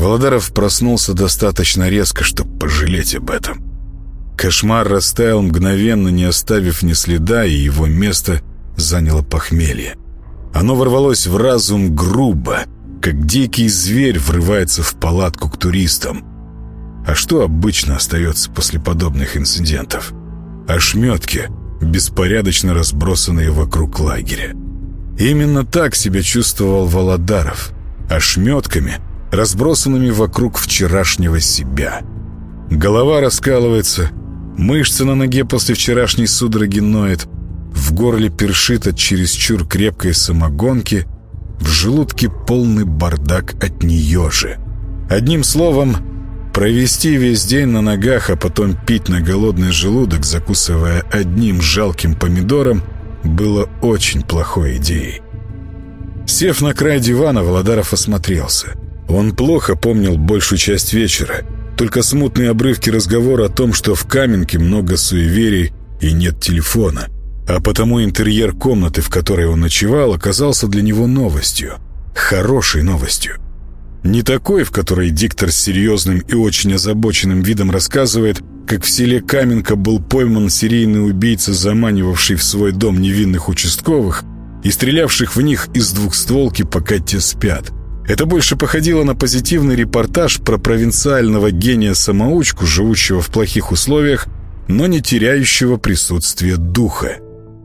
Володаров проснулся достаточно резко, чтобы пожалеть об этом. Кошмар растаял мгновенно, не оставив ни следа, и его место заняло похмелье. Оно ворвалось в разум грубо, как дикий зверь врывается в палатку к туристам. А что обычно остается после подобных инцидентов? Ошметки, беспорядочно разбросанные вокруг лагеря. Именно так себя чувствовал Володаров. Ошметками, разбросанными вокруг вчерашнего себя. Голова раскалывается, мышцы на ноге после вчерашней судороги ноет, в горле першит от чересчур крепкой самогонки, в желудке полный бардак от нее же. Одним словом, провести весь день на ногах, а потом пить на голодный желудок, закусывая одним жалким помидором, было очень плохой идеей. Сев на край дивана, Володаров осмотрелся. Он плохо помнил большую часть вечера, только смутные обрывки разговора о том, что в Каменке много суеверий и нет телефона, а потому интерьер комнаты, в которой он ночевал, оказался для него новостью, хорошей новостью. Не такой, в которой диктор с серьезным и очень озабоченным видом рассказывает, как в селе Каменка был пойман серийный убийца, заманивавший в свой дом невинных участковых и стрелявших в них из двухстволки, пока те спят. Это больше походило на позитивный репортаж про провинциального гения-самоучку, живущего в плохих условиях, но не теряющего присутствия духа.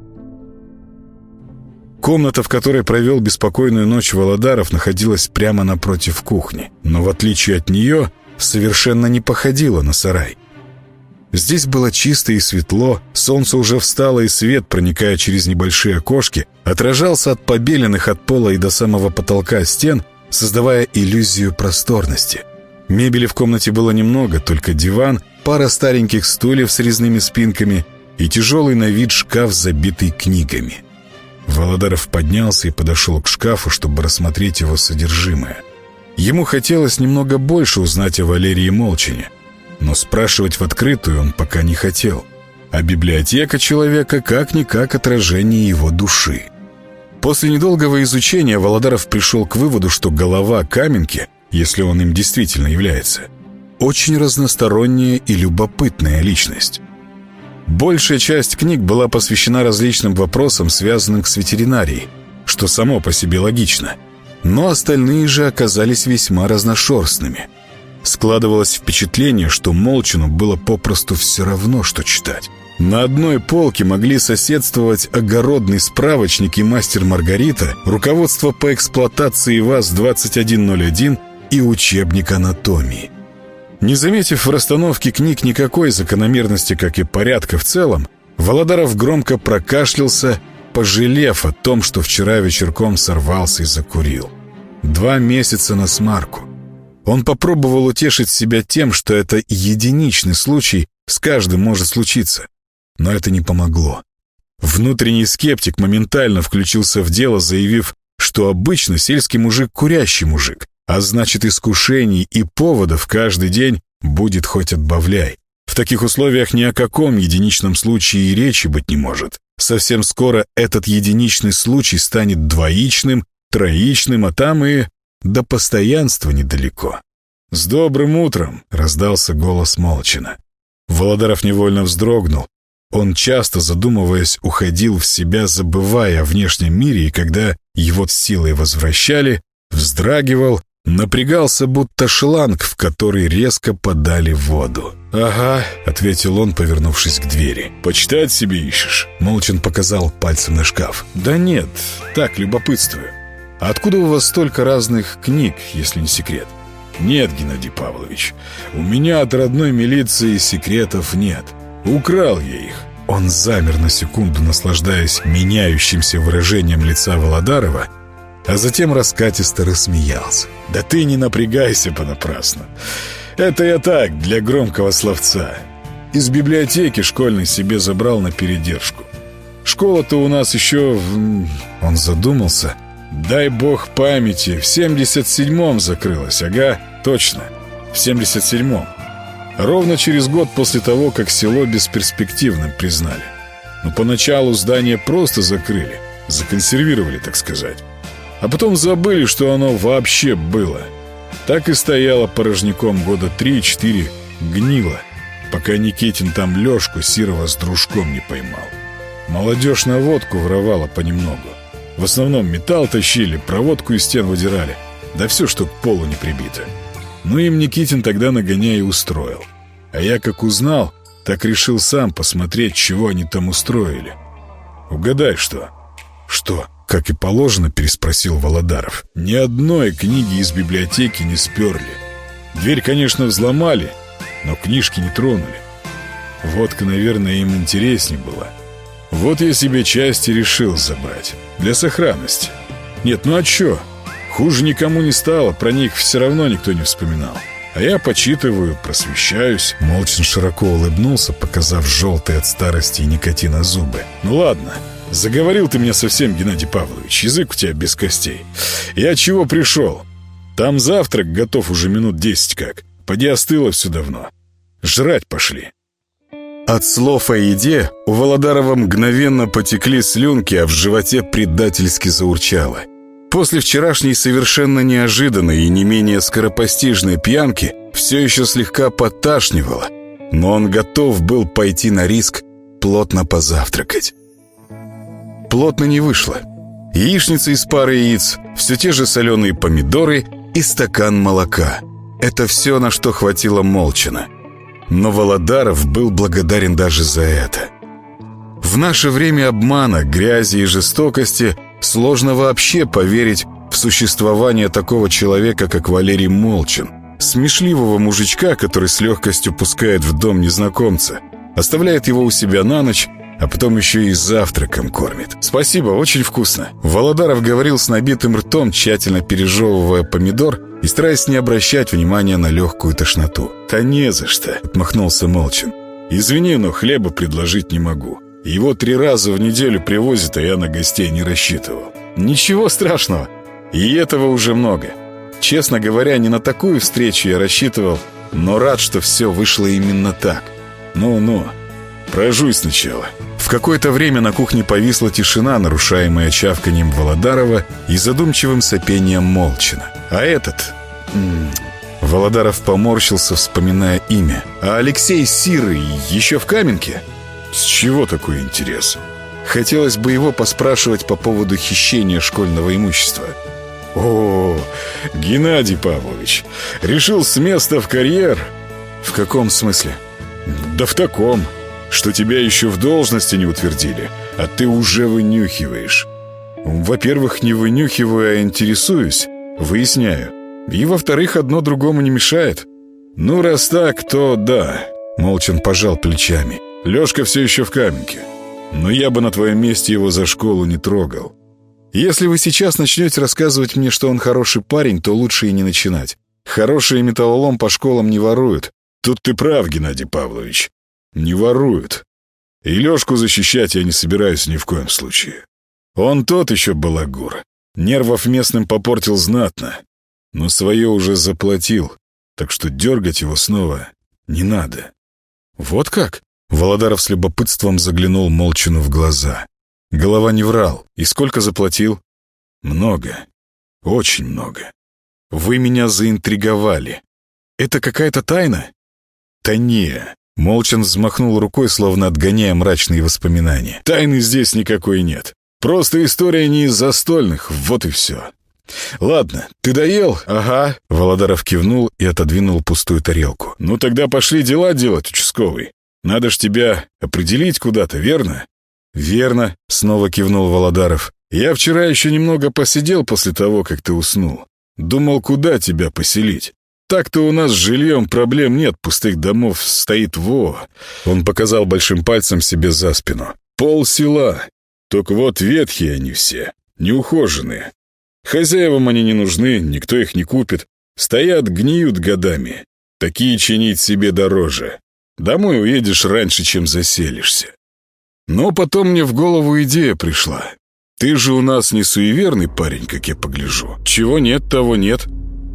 Комната, в которой провел беспокойную ночь Володаров, находилась прямо напротив кухни, но в отличие от нее совершенно не походила на сарай. Здесь было чисто и светло, солнце уже встало, и свет, проникая через небольшие окошки, отражался от побеленных от пола и до самого потолка стен, создавая иллюзию просторности. Мебели в комнате было немного, только диван, пара стареньких стульев с резными спинками и тяжелый на вид шкаф, забитый книгами. Володаров поднялся и подошел к шкафу, чтобы рассмотреть его содержимое. Ему хотелось немного больше узнать о Валерии Молчине, но спрашивать в открытую он пока не хотел. А библиотека человека как-никак отражение его души. После недолгого изучения Володаров пришел к выводу, что голова Каменки, если он им действительно является, очень разносторонняя и любопытная личность. Большая часть книг была посвящена различным вопросам, связанным с ветеринарией, что само по себе логично, но остальные же оказались весьма разношерстными. Складывалось впечатление, что Молчину было попросту все равно, что читать. На одной полке могли соседствовать огородный справочник и мастер Маргарита, руководство по эксплуатации ВАЗ-2101 и учебник анатомии. Не заметив в расстановке книг никакой закономерности, как и порядка в целом, Володаров громко прокашлялся, пожалев о том, что вчера вечерком сорвался и закурил. 2 месяца на смарку. Он попробовал утешить себя тем, что это единичный случай, с каждым может случиться. Но это не помогло. Внутренний скептик моментально включился в дело, заявив, что обычно сельский мужик курящий мужик, а значит, искушений и поводов каждый день будет хоть отбавляй. В таких условиях ни о каком единичном случае и речи быть не может. Совсем скоро этот единичный случай станет двоичным, троичным, а там и до постоянства недалеко. «С добрым утром!» — раздался голос Молчина. Володаров невольно вздрогнул. Он часто, задумываясь, уходил в себя, забывая о внешнем мире, и когда его силой возвращали, вздрагивал, напрягался, будто шланг, в который резко подали воду. «Ага», — ответил он, повернувшись к двери. «Почитать себе ищешь?» Молчин показал пальцем на шкаф. «Да нет, так, любопытствую. А откуда у вас столько разных книг, если не секрет?» «Нет, Геннадий Павлович, у меня от родной милиции секретов нет. Украл я их». Он замер на секунду, наслаждаясь меняющимся выражением лица Володарова, а затем раскатисто рассмеялся. «Да ты не напрягайся понапрасну. Это я так, для громкого словца. Из библиотеки школьной себе забрал на передержку. Школа-то у нас еще Он задумался. «Дай бог памяти, в 77-м закрылась, ага, точно, в 77-м. Ровно через год после того, как село бесперспективным признали. Но поначалу здание просто закрыли, законсервировали, так сказать. А потом забыли, что оно вообще было. Так и стояла порожняком года 3-4, гнила, пока Никитин там Лёшку Сирова с дружком не поймал. Молодежь на водку воровала понемногу. В основном металл тащили, проводку из стен выдирали. Да все, что к полу не прибито. Ну им Никитин тогда нагоняй и устроил. А я как узнал, так решил сам посмотреть, чего они там устроили. Угадай, что? Что? Как и положено, переспросил Володаров. Ни одной книги из библиотеки не сперли. Дверь, конечно, взломали, но книжки не тронули. Водка, наверное, им интересней была. Вот я себе части решил забрать. Для сохранности. Нет, ну а чё? Хуже никому не стало, про них все равно никто не вспоминал. А я почитываю, просвещаюсь. Молчин широко улыбнулся, показав желтые от старости и никотина зубы. Ну ладно, заговорил ты меня совсем, Геннадий Павлович. Язык у тебя без костей. Я чего пришел? Там завтрак готов уже минут 10 как. Поди остыло все давно. Жрать пошли. От слов о еде у Володарова мгновенно потекли слюнки, а в животе предательски заурчало. После вчерашней совершенно неожиданной и не менее скоропостижной пьянки все еще слегка подташнивало, но он готов был пойти на риск плотно позавтракать. Плотно не вышло. Яичница из пары яиц, все те же соленые помидоры и стакан молока. Это все, на что хватило Молчина. Но Володаров был благодарен даже за это. В наше время обмана, грязи и жестокости сложно вообще поверить в существование такого человека, как Валерий Молчин, смешливого мужичка, который с легкостью пускает в дом незнакомца, оставляет его у себя на ночь, а потом еще и завтраком кормит. «Спасибо, очень вкусно». Володаров говорил с набитым ртом, тщательно пережевывая помидор и стараясь не обращать внимания на легкую тошноту. «Да не за что», — отмахнулся Молчин. «Извини, но хлеба предложить не могу. Его 3 раза в неделю привозят, а я на гостей не рассчитывал». «Ничего страшного. И этого уже много. Честно говоря, не на такую встречу я рассчитывал, но рад, что все вышло именно так. Ну-ну, прожуй сначала». В какое-то время на кухне повисла тишина, нарушаемая чавканьем Володарова и задумчивым сопением Молчина. А этот... Володаров поморщился, вспоминая имя. «А Алексей Сирый еще в Каменке?» «С чего такой интерес?» «Хотелось бы его поспрашивать по поводу хищения школьного имущества». «О, Геннадий Павлович, решил с места в карьер?» «В каком смысле?» «Да в таком, что тебя еще в должности не утвердили, а ты уже вынюхиваешь». «Во-первых, не вынюхиваю, а интересуюсь, выясняю. И, во-вторых, одно другому не мешает». «Ну, раз так, то да», — Молчин пожал плечами. «Лешка все еще в Каменке. Но я бы на твоем месте его за школу не трогал. Если вы сейчас начнете рассказывать мне, что он хороший парень, то лучше и не начинать. Хороший металлолом по школам не воруют». «Тут ты прав, Геннадий Павлович. Не воруют. И Лешку защищать я не собираюсь ни в коем случае. Он тот еще балагур. Нервов местным попортил знатно. Но свое уже заплатил, так что дергать его снова не надо». «Вот как?» Володаров с любопытством заглянул Молчину в глаза. Голова не врал. «И сколько заплатил?» «Много. Очень много. Вы меня заинтриговали. Это какая-то тайна?» «Да не». Молчин взмахнул рукой, словно отгоняя мрачные воспоминания. «Тайны здесь никакой нет. Просто история не из застольных, вот и все». «Ладно, ты доел?» «Ага». Володаров кивнул и отодвинул пустую тарелку. «Ну тогда пошли дела делать, участковый. Надо ж тебя определить куда-то, верно?» «Верно», — снова кивнул Володаров. «Я вчера еще немного посидел после того, как ты уснул. Думал, куда тебя поселить. Так-то у нас с жильем проблем нет, пустых домов стоит Он показал большим пальцем себе за спину. «Полсела. Только вот ветхие они все, неухоженные. Хозяевам они не нужны, никто их не купит. Стоят, гниют годами. Такие чинить себе дороже. Домой уедешь раньше, чем заселишься». Но потом мне в голову идея пришла. Ты же у нас не суеверный парень, как я погляжу. Чего нет, того нет.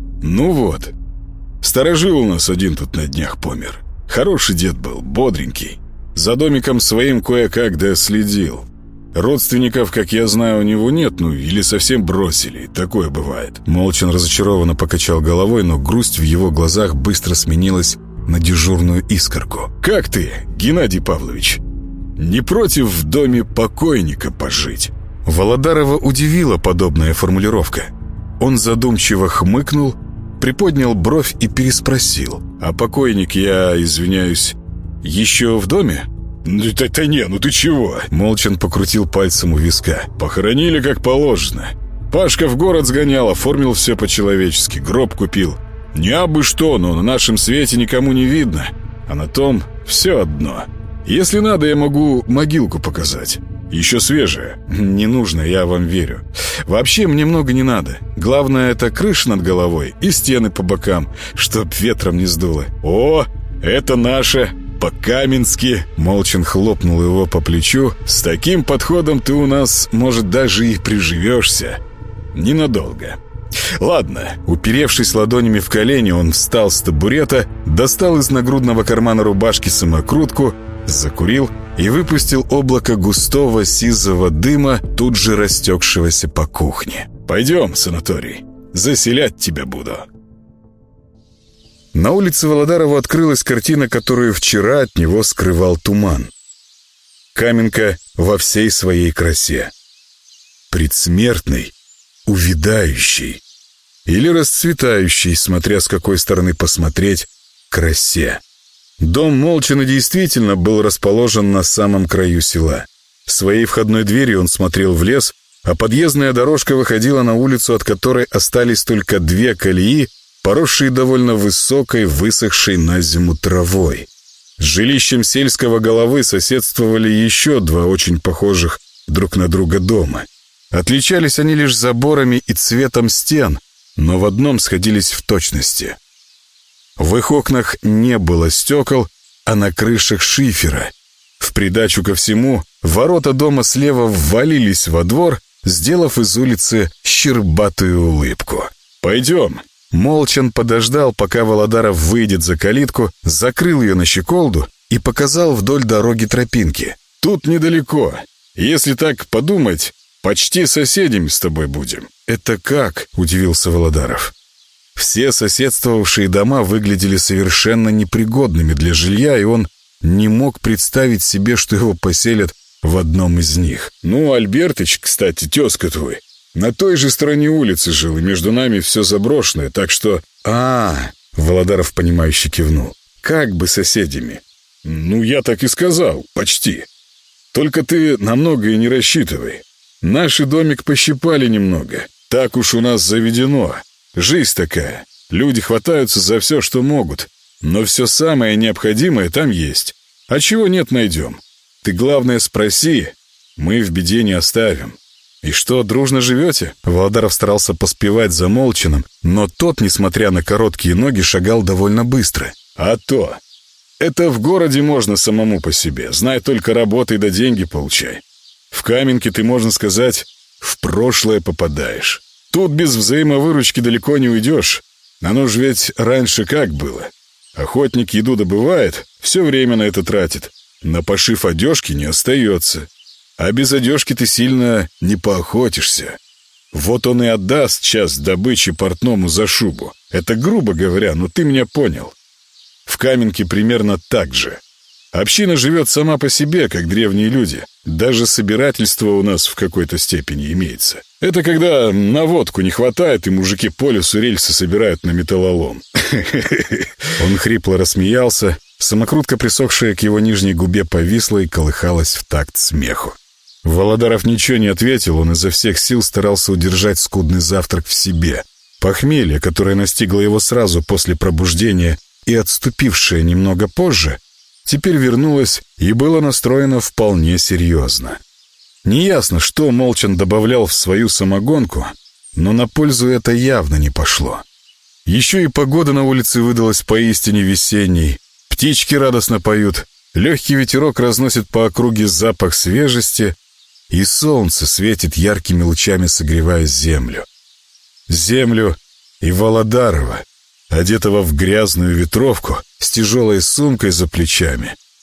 Ну вот. Старожил у нас один тут на днях помер. Хороший дед был, бодренький. За домиком своим кое-как следил. Родственников, как я знаю, у него нет, или совсем бросили. Такое бывает». Молчан разочарованно покачал головой, но грусть в его глазах быстро сменилась на дежурную искорку. «Как ты, Геннадий Павлович? Не против в доме покойника пожить?» Володарова удивила подобная формулировка. Он задумчиво хмыкнул, приподнял бровь и переспросил: «А покойник, я извиняюсь, еще в доме?» «Не, ты чего?» Молчан покрутил пальцем у виска. «Похоронили как положено. Пашка в город сгонял, оформил все по-человечески, гроб купил. Не абы что, но на нашем свете никому не видно. А на том все одно. Если надо, я могу могилку показать. Еще свежая». «Не нужно, я вам верю. Вообще мне много не надо. Главное, это крыша над головой и стены по бокам, чтоб ветром не сдуло». «О, это наше! По-каменски!» Молчан хлопнул его по плечу. «С таким подходом ты у нас, может, даже и приживешься. Ненадолго. Ладно». Уперевшись ладонями в колени, он встал с табурета, достал из нагрудного кармана рубашки самокрутку, закурил и выпустил облако густого сизого дыма, тут же растекшегося по кухне. «Пойдем, санаторий. Заселять тебя буду». На улице Володарова открылась картина, которую вчера от него скрывал туман. Каменка во всей своей красе. Предсмертный, увядающий или расцветающий, смотря с какой стороны посмотреть, красе. Дом Молчана действительно был расположен на самом краю села. Своей входной дверью он смотрел в лес, а подъездная дорожка выходила на улицу, от которой остались только две колеи, поросшие довольно высокой, высохшей на зиму травой. С жилищем сельского головы соседствовали еще два очень похожих друг на друга дома. Отличались они лишь заборами и цветом стен, но в одном сходились в точности. В их окнах не было стекол, а на крышах шифера. В придачу ко всему, ворота дома слева ввалились во двор, сделав из улицы щербатую улыбку. «Пойдем». Молчан подождал, пока Володаров выйдет за калитку, закрыл ее на щеколду и показал вдоль дороги тропинки. «Тут недалеко. Если так подумать, почти соседями с тобой будем». «Это как?» — удивился Володаров. Все соседствовавшие дома выглядели совершенно непригодными для жилья, и он не мог представить себе, что его поселят в одном из них. Альбертыч, кстати, тезка твой, на той же стороне улицы жил, и между нами все заброшенное, так что...» Володаров, понимающе кивнул. «Как бы соседями?» Я так и сказал, почти. Только ты на многое не рассчитывай. Наш домик пощипали немного. Так уж у нас заведено. Жизнь такая. Люди хватаются за все, что могут. Но все самое необходимое там есть. А чего нет, найдем. Ты, главное, спроси. Мы в беде не оставим». «И что, дружно живете?» Володаров старался поспевать за Молчаном, но тот, несмотря на короткие ноги, шагал довольно быстро. «А то! Это в городе можно самому по себе. Знай, только работай да деньги получай. В Каменке ты, можно сказать, в прошлое попадаешь. Тут без взаимовыручки далеко не уйдешь. Оно же ведь раньше как было? Охотник еду добывает, все время на это тратит. На пошив одежки не остается. А без одежки ты сильно не поохотишься. Вот он и отдаст час добычи портному за шубу. Это грубо говоря, но ты меня понял. В Каменке примерно так же. Община живет сама по себе, как древние люди. Даже собирательство у нас в какой-то степени имеется. Это когда на водку не хватает, и мужики по лесу рельсы собирают на металлолом. Он хрипло рассмеялся. Самокрутка, присохшая к его нижней губе, повисла и колыхалась в такт смеху. Володаров ничего не ответил, он изо всех сил старался удержать скудный завтрак в себе. Похмелье, которое настигло его сразу после пробуждения и отступившее немного позже, теперь вернулось и было настроено вполне серьезно. Неясно, что Молчан добавлял в свою самогонку, но на пользу это явно не пошло. Еще и погода на улице выдалась поистине весенней. Птички радостно поют, легкий ветерок разносит по округе запах свежести, и солнце светит яркими лучами, согревая землю. Землю и Володарова, одетого в грязную ветровку, с тяжелой сумкой за плечами,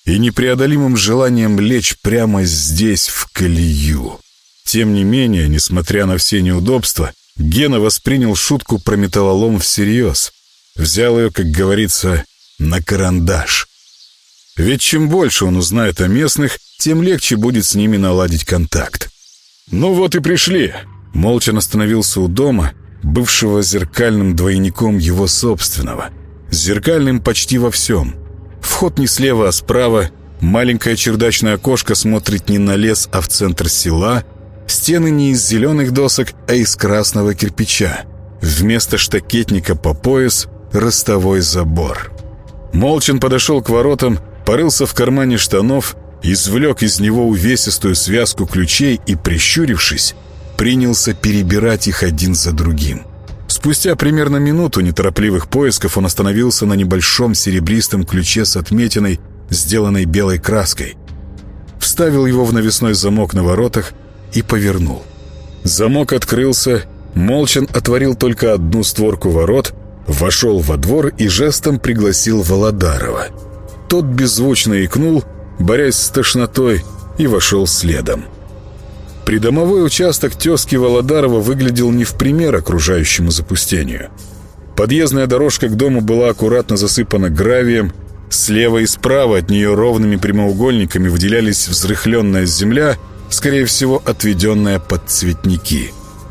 и непреодолимым желанием лечь прямо здесь, в колею. Тем не менее, несмотря на все неудобства, Гена воспринял шутку про металлолом всерьез. Взял ее, как говорится, на карандаш. Ведь чем больше он узнает о местных, тем легче будет с ними наладить контакт. «Ну вот и пришли!» Молчан остановился у дома, бывшего зеркальным двойником его собственного. Зеркальным почти во всем. Вход не слева, а справа. Маленькое чердачное окошко смотрит не на лес, а в центр села. Стены не из зеленых досок, а из красного кирпича. Вместо штакетника по пояс — ростовой забор. Молчан подошел к воротам, порылся в кармане штанов, извлек из него увесистую связку ключей и, прищурившись, принялся перебирать их один за другим. Спустя примерно минуту неторопливых поисков он остановился на небольшом серебристом ключе с отметиной, сделанной белой краской. Вставил его в навесной замок на воротах и повернул. Замок открылся, Молчан отворил только одну створку ворот, вошел во двор и жестом пригласил Володарова. Тот беззвучно икнул, борясь с тошнотой, и вошел следом. Придомовой участок тезки Володарова выглядел не в пример окружающему запустению. Подъездная дорожка к дому была аккуратно засыпана гравием, слева и справа от нее ровными прямоугольниками выделялись взрыхленная земля, скорее всего, отведенная под цветники.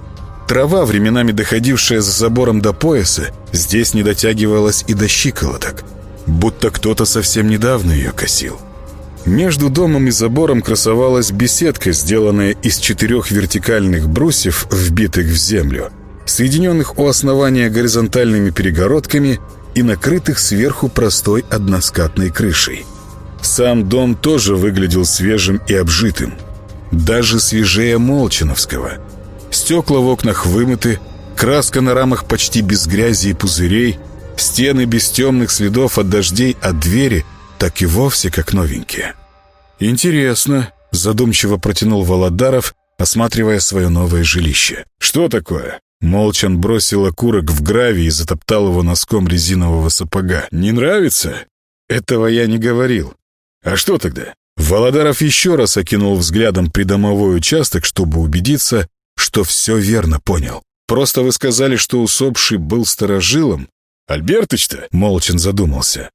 Трава, временами доходившая за забором до пояса, здесь не дотягивалась и до щиколоток, будто кто-то совсем недавно ее косил. Между домом и забором красовалась беседка, сделанная из 4 вертикальных брусьев, вбитых в землю, соединенных у основания горизонтальными перегородками и накрытых сверху простой односкатной крышей. Сам дом тоже выглядел свежим и обжитым, даже свежее молчановского. Стекла в окнах вымыты, краска на рамах почти без грязи и пузырей, стены без темных следов от дождей, а двери так и вовсе как новенькие. «Интересно», — задумчиво протянул Володаров, осматривая свое новое жилище. «Что такое?» Молчан бросил окурок в гравий и затоптал его носком резинового сапога. «Не нравится?» «Этого я не говорил». «А что тогда?» Володаров еще раз окинул взглядом придомовой участок, чтобы убедиться, что все верно понял. «Просто вы сказали, что усопший был старожилом». «Альбертыч-то?» — Молчан задумался.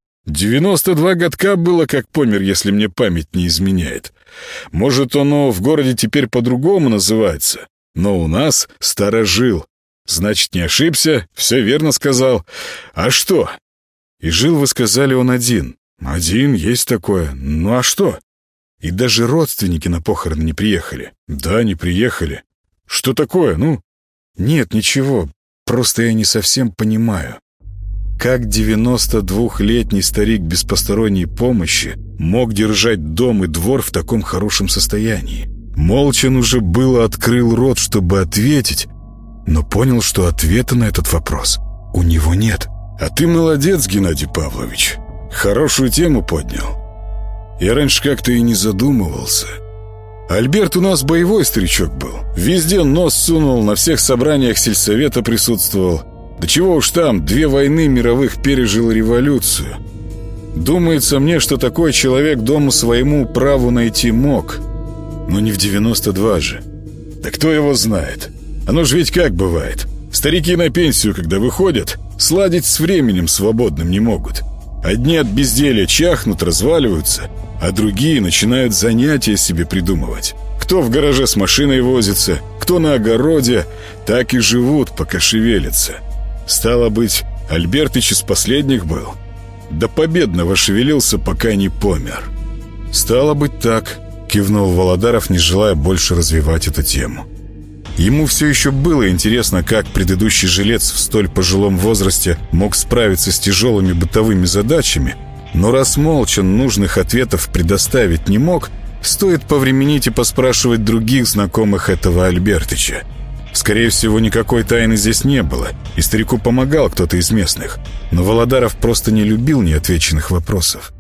92 годка было, как помер, если мне память не изменяет. Может, оно в городе теперь по-другому называется, но у нас старожил. Значит, не ошибся, все верно сказал. А что? И жил, вы сказали, он один. Один, есть такое. Ну а что? И даже родственники на похороны не приехали. Да, не приехали. Что такое, ну? Нет, ничего, просто я не совсем понимаю. Как 92-летний старик без посторонней помощи мог держать дом и двор в таком хорошем состоянии? Молчан уже было открыл рот, чтобы ответить, но понял, что ответа на этот вопрос у него нет. «А ты молодец, Геннадий Павлович. Хорошую тему поднял. Я раньше как-то и не задумывался. Альберт у нас боевой старичок был. Везде нос сунул, на всех собраниях сельсовета присутствовал. Да чего уж там, 2 войны мировых пережил, революцию. Думается мне, что такой человек дому своему праву найти мог. Но не в 92 же. Да кто его знает? Оно ж ведь как бывает. Старики на пенсию, когда выходят, сладить с временем свободным не могут. Одни от безделья чахнут, разваливаются, а другие начинают занятия себе придумывать. Кто в гараже с машиной возится, кто на огороде, так и живут, пока шевелятся. Стало быть, Альбертыч из последних был. До победного шевелился, пока не помер. «Стало быть так», — кивнул Володаров, не желая больше развивать эту тему. Ему все еще было интересно, как предыдущий жилец в столь пожилом возрасте мог справиться с тяжелыми бытовыми задачами, но раз Молчан нужных ответов предоставить не мог, стоит повременить и поспрашивать других знакомых этого Альбертыча. Скорее всего, никакой тайны здесь не было, и старику помогал кто-то из местных, но Володаров просто не любил неотвеченных вопросов.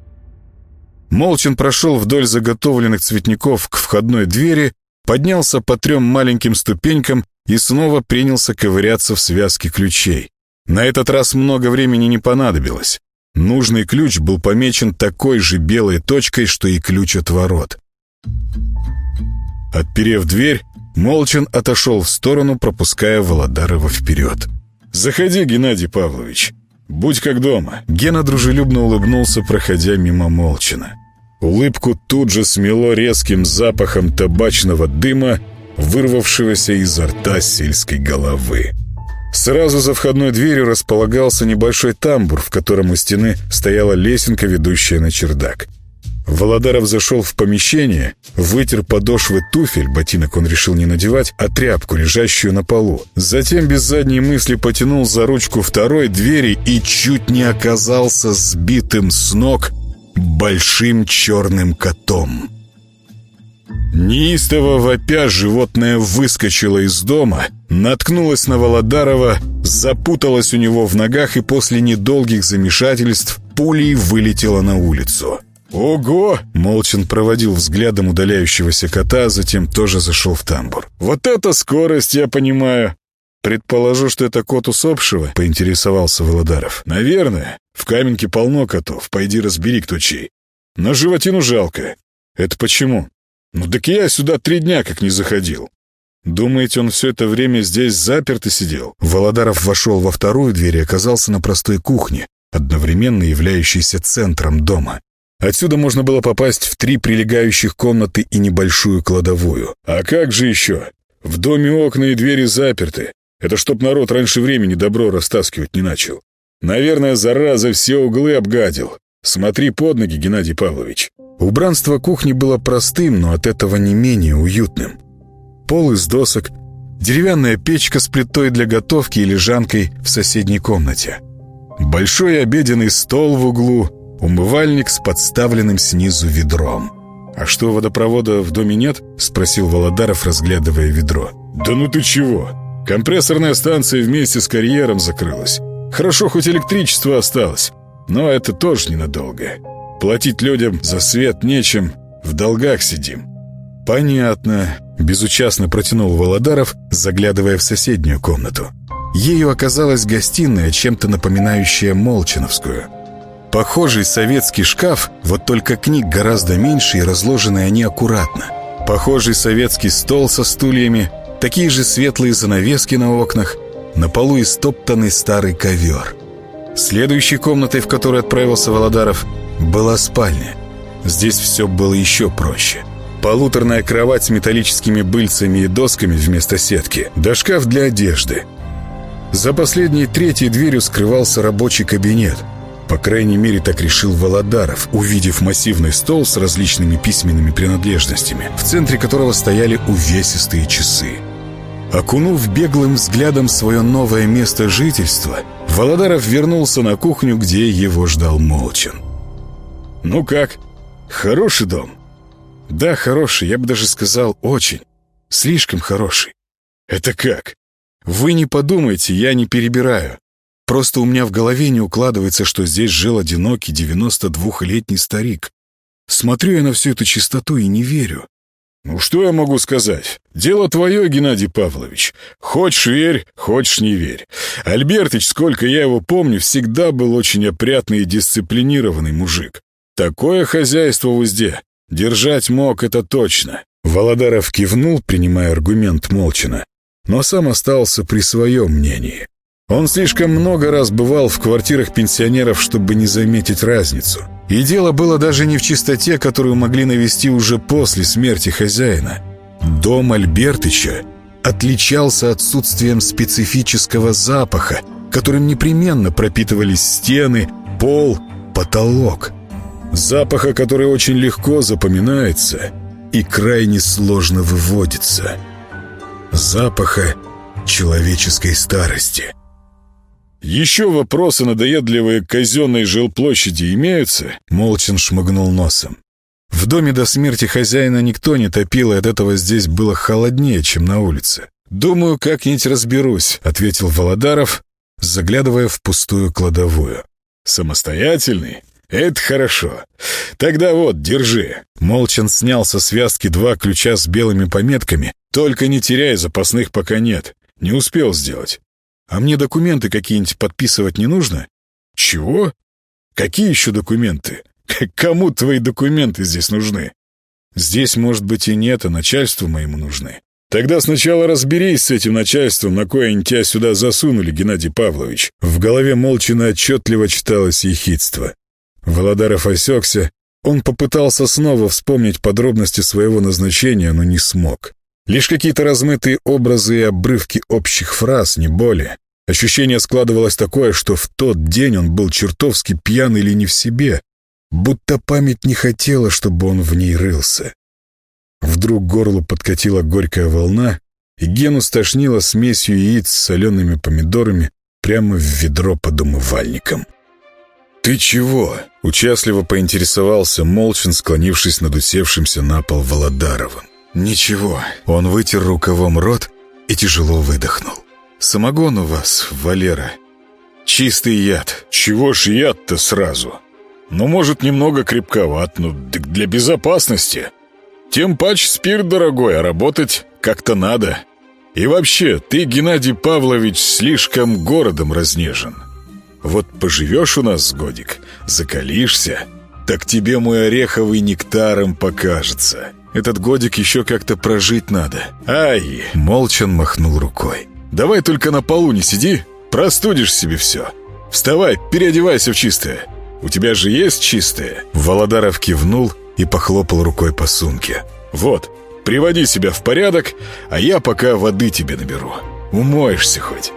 Молчан прошел вдоль заготовленных цветников к входной двери, поднялся по 3 маленьким ступенькам и снова принялся ковыряться в связке ключей. На этот раз много времени не понадобилось. Нужный ключ был помечен такой же белой точкой, что и ключ от ворот. Отперев дверь, Молчан отошел в сторону, пропуская Володарова вперед. «Заходи, Геннадий Павлович. Будь как дома». Гена дружелюбно улыбнулся, проходя мимо Молчана. Улыбку тут же смело резким запахом табачного дыма, вырвавшегося изо рта сельской головы. Сразу за входной дверью располагался небольшой тамбур, в котором у стены стояла лесенка, ведущая на чердак. Володаров зашел в помещение, вытер подошвы туфель, ботинок он решил не надевать, а тряпку, лежащую на полу. Затем без задней мысли потянул за ручку второй двери и чуть не оказался сбитым с ног большим черным котом. Неистово вопя, животное выскочило из дома, наткнулось на Володарова, запуталось у него в ногах и после недолгих замешательств пулей вылетело на улицу. «Ого!» — Молчан проводил взглядом удаляющегося кота, а затем тоже зашел в тамбур. «Вот это скорость, я понимаю!» «Предположу, что это кот усопшего?» — поинтересовался Володаров. «Наверное. В Каменке полно котов. Пойди разбери, кто чей. Но животину жалко». «Это почему?» «Ну так я сюда 3 дня как не заходил». «Думаете, он все это время здесь заперт и сидел?» Володаров вошел во вторую дверь и оказался на простой кухне, одновременно являющейся центром дома. Отсюда можно было попасть в 3 прилегающих комнаты и небольшую кладовую. «А как же еще? В доме окна и двери заперты. Это чтоб народ раньше времени добро растаскивать не начал. Наверное, зараза все углы обгадил. Смотри под ноги, Геннадий Павлович». Убранство кухни было простым, но от этого не менее уютным. Пол из досок, деревянная печка с плитой для готовки и лежанкой в соседней комнате. Большой обеденный стол в углу, умывальник с подставленным снизу ведром. «А что, водопровода в доме нет?» — спросил Володаров, разглядывая ведро. «Да ну ты чего? Компрессорная станция вместе с карьером закрылась. Хорошо, хоть электричество осталось, но это тоже ненадолго. Платить людям за свет нечем, в долгах сидим». «Понятно», — безучастно протянул Володаров, заглядывая в соседнюю комнату. Ею оказалась гостиная, чем-то напоминающая молчановскую. Похожий советский шкаф, вот только книг гораздо меньше и разложены они аккуратно. Похожий советский стол со стульями, такие же светлые занавески на окнах, на полу истоптанный старый ковер. Следующей комнатой, в которой отправился Володаров, была спальня. Здесь все было еще проще. Полуторная кровать с металлическими быльцами и досками вместо сетки, да шкаф для одежды. За последней 3-й дверью скрывался рабочий кабинет. По крайней мере, так решил Володаров, увидев массивный стол с различными письменными принадлежностями, в центре которого стояли увесистые часы. Окунув беглым взглядом свое новое место жительства, Володаров вернулся на кухню, где его ждал Молчан. «Ну как? Хороший дом?» «Да, хороший, я бы даже сказал, очень. Слишком хороший». «Это как?» «Вы не подумайте, я не перебираю. Просто у меня в голове не укладывается, что здесь жил одинокий 92-летний старик. Смотрю я на всю эту чистоту и не верю». «Ну, что я могу сказать? Дело твое, Геннадий Павлович. Хочешь верь, хочешь не верь. Альбертыч, сколько я его помню, всегда был очень опрятный и дисциплинированный мужик. Такое хозяйство в узде держать мог, это точно». Володаров кивнул, принимая аргумент Молчана, но сам остался при своем мнении. Он слишком много раз бывал в квартирах пенсионеров, чтобы не заметить разницу. И дело было даже не в чистоте, которую могли навести уже после смерти хозяина. Дом Альбертыча отличался отсутствием специфического запаха, которым непременно пропитывались стены, пол, потолок. Запаха, который очень легко запоминается и крайне сложно выводится. Запаха человеческой старости. «Еще вопросы надоедливые к казенной жилплощади имеются?» Молчан шмыгнул носом. В доме до смерти хозяина никто не топил, и от этого здесь было холоднее, чем на улице. «Думаю, как-нибудь разберусь», — ответил Володаров, заглядывая в пустую кладовую. «Самостоятельный? Это хорошо. Тогда вот, держи». Молчан снял со связки 2 ключа с белыми пометками. «Только не теряй, запасных пока нет. Не успел сделать». «А мне документы какие-нибудь подписывать не нужно?» «Чего? Какие еще документы? Кому твои документы здесь нужны? Здесь, может быть, и нет, а начальству моему нужны. Тогда сначала разберись с этим начальством, на кое они тебя сюда засунули, Геннадий Павлович. В голове Молчина отчетливо читалось ехидство. Володаров осекся. Он попытался снова вспомнить подробности своего назначения, но не смог. Лишь какие-то размытые образы и обрывки общих фраз, не более. Ощущение складывалось такое, что в тот день он был чертовски пьян или не в себе, будто память не хотела, чтобы он в ней рылся. Вдруг к горлу подкатила горькая волна, и Гену стошнило смесью яиц с солеными помидорами прямо в ведро под умывальником. «Ты чего?» — участливо поинтересовался Молчин, склонившись над усевшимся на пол Володаровым. «Ничего». Он вытер рукавом рот и тяжело выдохнул. «Самогон у вас, Валера. Чистый яд». «Чего ж яд-то сразу? Ну, может, немного крепковат, но для безопасности. Тем паче спирт дорогой, а работать как-то надо. И вообще, ты, Геннадий Павлович, слишком городом разнежен. Вот поживешь у нас с годик, закалишься, так тебе мой ореховый нектаром покажется. Этот годик еще как-то прожить надо». «Ай!» — Молчан махнул рукой. «Давай только на полу не сиди, простудишь себе все. Вставай, переодевайся в чистое. У тебя же есть чистое?» Володаров кивнул и похлопал рукой по сумке. «Вот, приводи себя в порядок, а я пока воды тебе наберу. Умоешься хоть».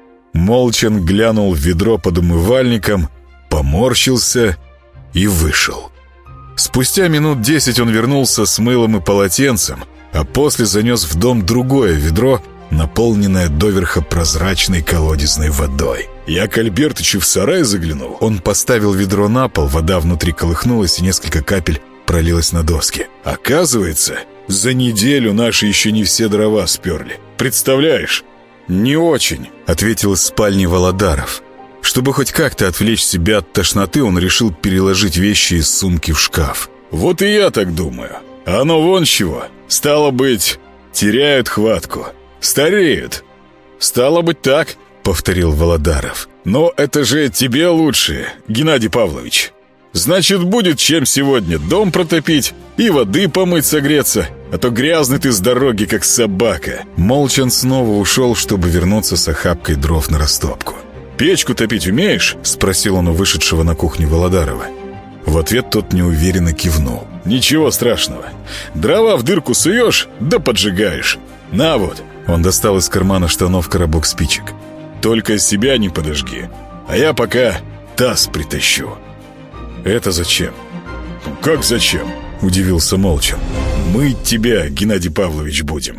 Молчан глянул в ведро под умывальником, поморщился и вышел. Спустя минут 10 он вернулся с мылом и полотенцем, а после занес в дом другое ведро, наполненное доверха прозрачной колодезной водой. «Я к Альбертычу в сарай заглянул». Он поставил ведро на пол, вода внутри колыхнулась, и несколько капель пролилось на доски. «Оказывается, за неделю наши еще не все дрова сперли. Представляешь?» «Не очень», — ответил из спальни Володаров. Чтобы хоть как-то отвлечь себя от тошноты, он решил переложить вещи из сумки в шкаф. «Вот и я так думаю. Оно вон чего. Стало быть, теряют хватку. Стареют». «Стало быть так», — повторил Володаров. «Но это же тебе лучше, Геннадий Павлович. Значит, будет чем сегодня дом протопить и воды помыть согреться, а то грязный ты с дороги, как собака». Молчан снова ушел, чтобы вернуться с охапкой дров на растопку. «Печку топить умеешь?» — спросил он у вышедшего на кухню Володарова. В ответ тот неуверенно кивнул. «Ничего страшного. Дрова в дырку суешь, да поджигаешь. На вот». Он достал из кармана штанов коробок спичек. «Только себя не подожги, а я пока таз притащу». «Это зачем?» «Как зачем?» — удивился Молчан. «Мыть тебя, Геннадий Павлович, будем».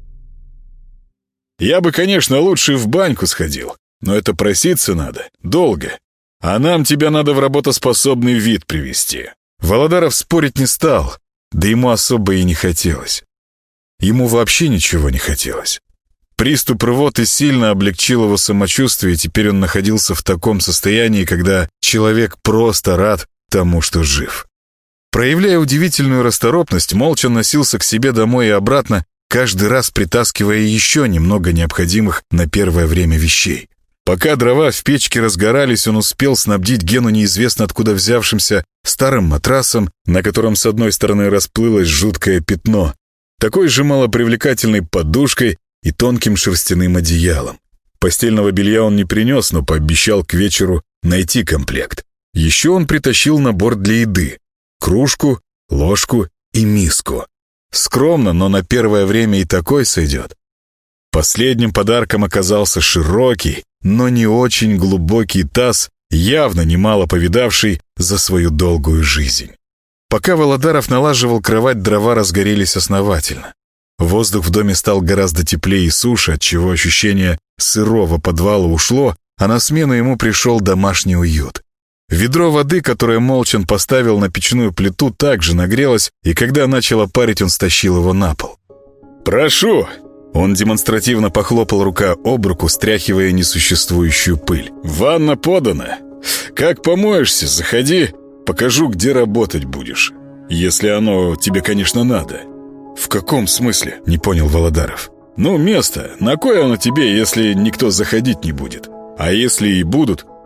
«Я бы, конечно, лучше в баньку сходил, но это проситься надо, долго. А нам тебя надо в работоспособный вид привести». Володаров спорить не стал, да ему особо и не хотелось. Ему вообще ничего не хотелось. Приступ рвоты сильно облегчил его самочувствие, и теперь он находился в таком состоянии, когда человек просто рад тому, что жив. Проявляя удивительную расторопность, Молчан носился к себе домой и обратно, каждый раз притаскивая еще немного необходимых на первое время вещей. Пока дрова в печке разгорались, он успел снабдить Гену неизвестно откуда взявшимся старым матрасом, на котором с одной стороны расплылось жуткое пятно, такой же малопривлекательной подушкой и тонким шерстяным одеялом. Постельного белья он не принес, но пообещал к вечеру найти комплект. Еще он притащил набор для еды: кружку, ложку и миску. Скромно, но на первое время и такой сойдет. Последним подарком оказался широкий, но не очень глубокий таз, явно немало повидавший за свою долгую жизнь. Пока Володаров налаживал кровать, дрова разгорелись основательно. Воздух в доме стал гораздо теплее и суше, отчего ощущение сырого подвала ушло, а на смену ему пришел домашний уют. Ведро воды, которое Молчан поставил на печную плиту, также нагрелось, и когда начало парить, он стащил его на пол. «Прошу!» Он демонстративно похлопал рука об руку, стряхивая несуществующую пыль. «Ванна подана. Как помоешься, заходи, покажу, где работать будешь. Если оно тебе, конечно, надо». «В каком смысле?» — не понял Володаров. «Ну, место. На кое оно тебе, если никто заходить не будет? А если и будут,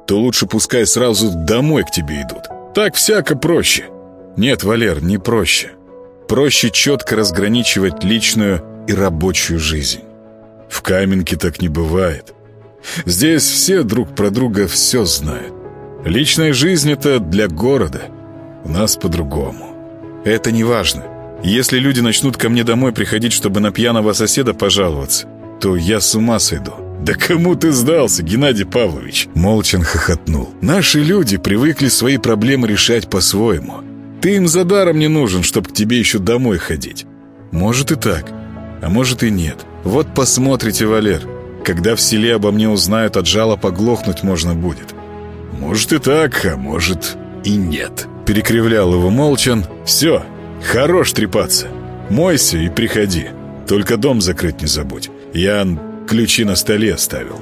то лучше пускай сразу домой к тебе идут. Так всяко проще». «Нет, Валер, не проще. Проще четко разграничивать личную и рабочую жизнь. В Каменке так не бывает. Здесь все друг про друга все знают. Личная жизнь — это для города. У нас по-другому. Это не важно. Если люди начнут ко мне домой приходить, чтобы на пьяного соседа пожаловаться, то я с ума сойду». «Да кому ты сдался, Геннадий Павлович?» Молчан хохотнул. «Наши люди привыкли свои проблемы решать по-своему. Ты им за даром не нужен, чтобы к тебе еще домой ходить. Может и так, а может и нет. Вот посмотрите, Валер. Когда в селе обо мне узнают, от жалоб оглохнуть можно будет». «Может и так, а может и нет», — перекривлял его Молчан. «Все, хорош трепаться. Мойся и приходи. Только дом закрыть не забудь. Я ключи на столе оставил».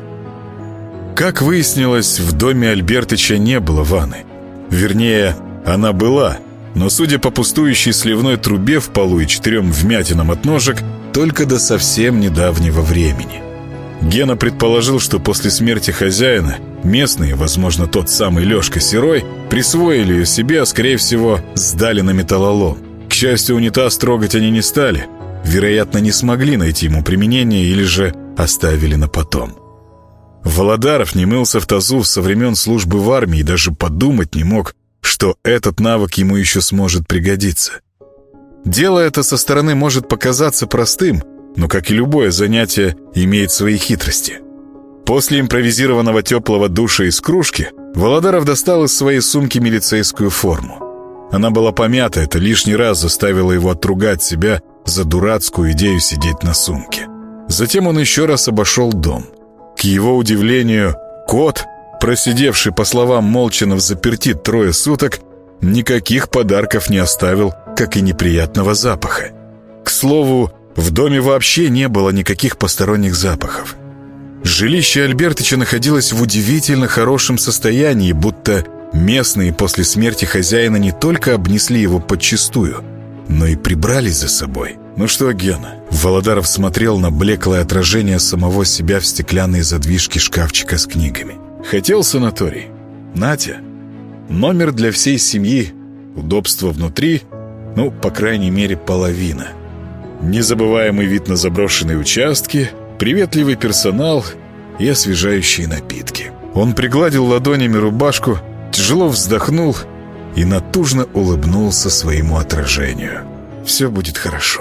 Как выяснилось, в доме Альбертыча не было ванны. Вернее, она была, но, судя по пустующей сливной трубе в полу и 4 вмятинам от ножек, только до совсем недавнего времени. Гена предположил, что после смерти хозяина местные, возможно, тот самый Лешка Серой, присвоили ее себе, а, скорее всего, сдали на металлолом. К счастью, унитаз трогать они не стали. Вероятно, не смогли найти ему применение или же оставили на потом. Володаров не мылся в тазу со времен службы в армии и даже подумать не мог, что этот навык ему еще сможет пригодиться. Дело это со стороны может показаться простым, но, как и любое занятие, имеет свои хитрости. После импровизированного теплого душа из кружки Володаров достал из своей сумки милицейскую форму. Она была помята, это лишний раз заставило его отругать себя за дурацкую идею сидеть на сумке. Затем он еще раз обошел дом. К его удивлению, кот, просидевший, по словам Молчана, взаперти 3 суток, никаких подарков не оставил, как и неприятного запаха. К слову, в доме вообще не было никаких посторонних запахов. Жилище Альбертыча находилось в удивительно хорошем состоянии, будто местные после смерти хозяина не только обнесли его подчистую, но и прибрались за собой. «Ну что, Гена?» Володаров смотрел на блеклое отражение самого себя в стеклянной задвижке шкафчика с книгами. «Хотел санаторий? Натя. Номер для всей семьи, удобство внутри, ну, по крайней мере, половина. Незабываемый вид на заброшенные участки, приветливый персонал и освежающие напитки». Он пригладил ладонями рубашку, тяжело вздохнул и натужно улыбнулся своему отражению. «Все будет хорошо».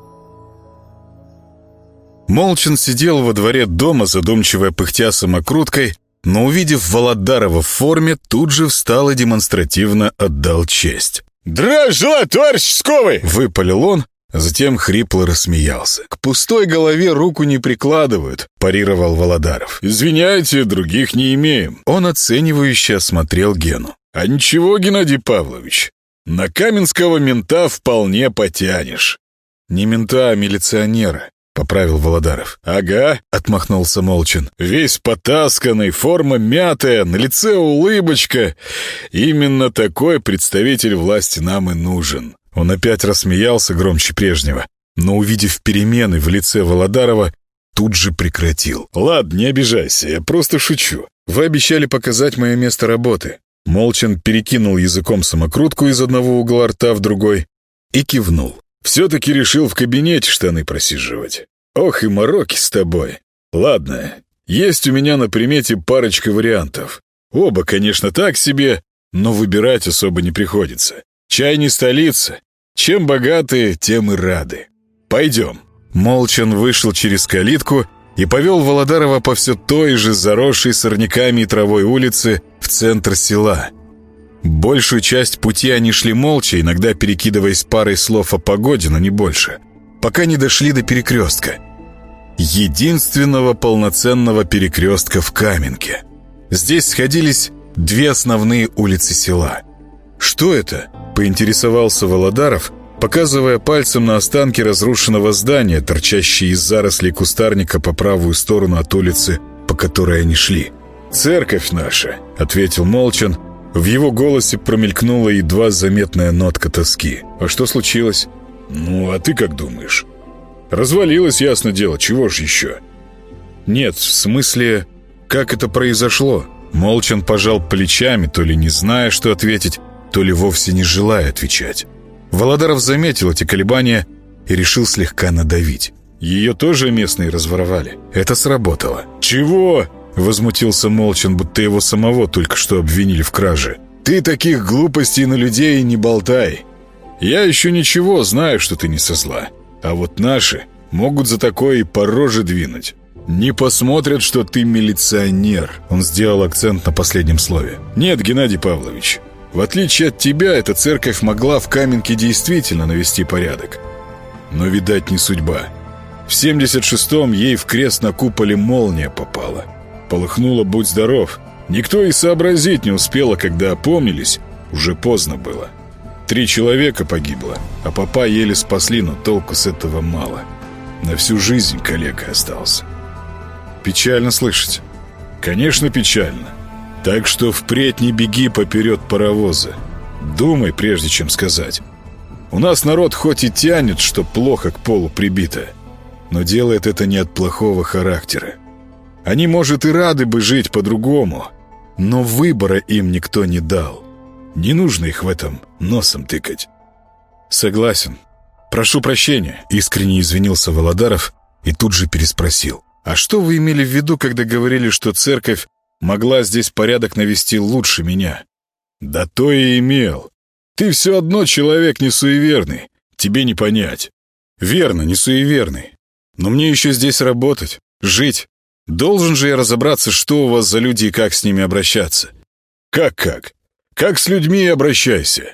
Молчан сидел во дворе дома, задумчиво пыхтя самокруткой, но, увидев Володарова в форме, тут же встал и демонстративно отдал честь. «Здравия желаю, товарищ Сковый!» — выпалил он, а затем хрипло рассмеялся. «К пустой голове руку не прикладывают», — парировал Володаров. «Извиняйте, других не имеем». Он оценивающе осмотрел Гену. «А ничего, Геннадий Павлович, на каменского мента вполне потянешь». «Не мента, а милиционера», — поправил Володаров. «Ага», — отмахнулся Молчан. «Весь потасканный, форма мятая, на лице улыбочка. Именно такой представитель власти нам и нужен». Он опять рассмеялся громче прежнего, но, увидев перемены в лице Володарова, тут же прекратил. «Ладно, не обижайся, я просто шучу. Вы обещали показать мое место работы». Молчан перекинул языком самокрутку из одного угла рта в другой и кивнул. «Все-таки решил в кабинете штаны просиживать. Ох и мороки с тобой. Ладно, есть у меня на примете парочка вариантов. Оба, конечно, так себе, но выбирать особо не приходится. Чай не столица. Чем богаты, тем и рады. Пойдем». Молчан вышел через калитку и повел Володарова по все той же заросшей сорняками и травой улице в центр села. Большую часть пути они шли молча, иногда перекидываясь парой слов о погоде, но не больше, пока не дошли до перекрестка. Единственного полноценного перекрестка в Каменке. Здесь сходились 2 основные улицы села. «Что это?» — поинтересовался Володаров, показывая пальцем на останки разрушенного здания, торчащие из зарослей кустарника по правую сторону от улицы, по которой они шли. «Церковь наша», — ответил Молчан. В его голосе промелькнула едва заметная нотка тоски. «А что случилось?» «Ну, а ты как думаешь?» «Развалилось, ясно дело, чего ж еще?» «Нет, в смысле, как это произошло?» Молчан пожал плечами, то ли не зная, что ответить, то ли вовсе не желая отвечать. Володаров заметил эти колебания и решил слегка надавить. Ее тоже местные разворовали. Это сработало. «Чего?» — возмутился Молчан, будто его самого только что обвинили в краже. «Ты таких глупостей на людей не болтай. Я еще ничего, знаю, что ты не со зла. А вот наши могут за такое и по роже двинуть. Не посмотрят, что ты милиционер». Он сделал акцент на последнем слове. «Нет, Геннадий Павлович, в отличие от тебя, эта церковь могла в Каменке действительно навести порядок. Но, видать, не судьба. В 76-м ей в крест на куполе молния попала. Полыхнула, будь здоров. Никто и сообразить не успела, когда опомнились, уже поздно было. 3 человека погибло, а попа еле спасли, но толку с этого мало. На всю жизнь калека остался». «Печально слышать». «Конечно, печально. Так что впредь не беги поперед паровоза. Думай, прежде чем сказать. У нас народ хоть и тянет, что плохо к полу прибито, но делает это не от плохого характера. Они, может, и рады бы жить по-другому, но выбора им никто не дал. Не нужно их в этом носом тыкать». «Согласен. Прошу прощения», — искренне извинился Володаров и тут же переспросил. «А что вы имели в виду, когда говорили, что церковь могла здесь порядок навести лучше меня?» «Да то и имел. Ты все одно человек не суеверный. Тебе не понять». «Верно, не суеверный. Но мне еще здесь работать, жить. Должен же я разобраться, что у вас за люди и как с ними обращаться». «Как? Как с людьми и обращайся.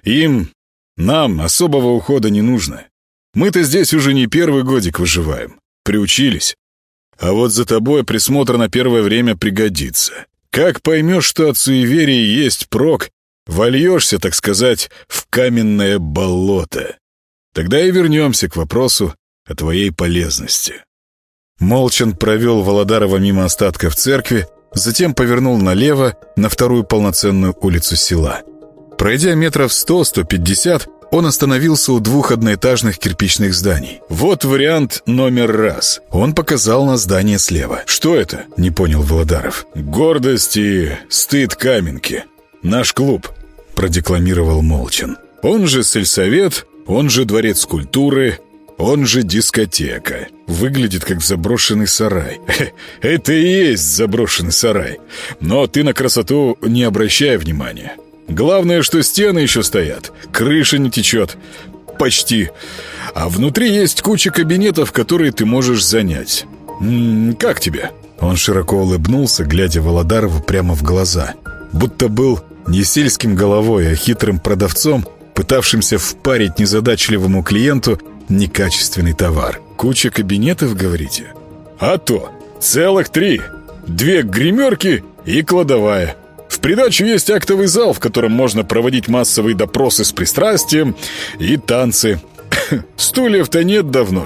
Нам особого ухода не нужно. Мы-то здесь уже не первый годик выживаем. Приучились. А вот за тобой присмотр на первое время пригодится. Как поймешь, что от суеверия есть прок, вольешься, так сказать, в каменное болото. Тогда и вернемся к вопросу о твоей полезности». Молчан провел Володарова мимо остатков церкви, затем повернул налево на вторую полноценную улицу села. Пройдя метров 100-150, он остановился у 2 одноэтажных кирпичных зданий. «Вот вариант номер раз». Он показал на здание слева. «Что это?» — не понял Володаров. «Гордость и стыд Каменки. Наш клуб», — продекламировал Молчан. «Он же сельсовет, он же дворец культуры, он же дискотека. Выглядит как заброшенный сарай». «Это и есть заброшенный сарай. Но ты на красоту не обращай внимания. Главное, что стены еще стоят, крыша не течет. Почти. А внутри есть куча кабинетов, которые ты можешь занять. Как тебе?» Он широко улыбнулся, глядя Володарову прямо в глаза. Будто был не сельским головой, а хитрым продавцом, пытавшимся впарить незадачливому клиенту некачественный товар. «Куча кабинетов, говорите?» «А то! Целых 3. 2 гримерки и кладовая. В придачу есть актовый зал, в котором можно проводить массовые допросы с пристрастием и танцы. Стульев-то нет давно».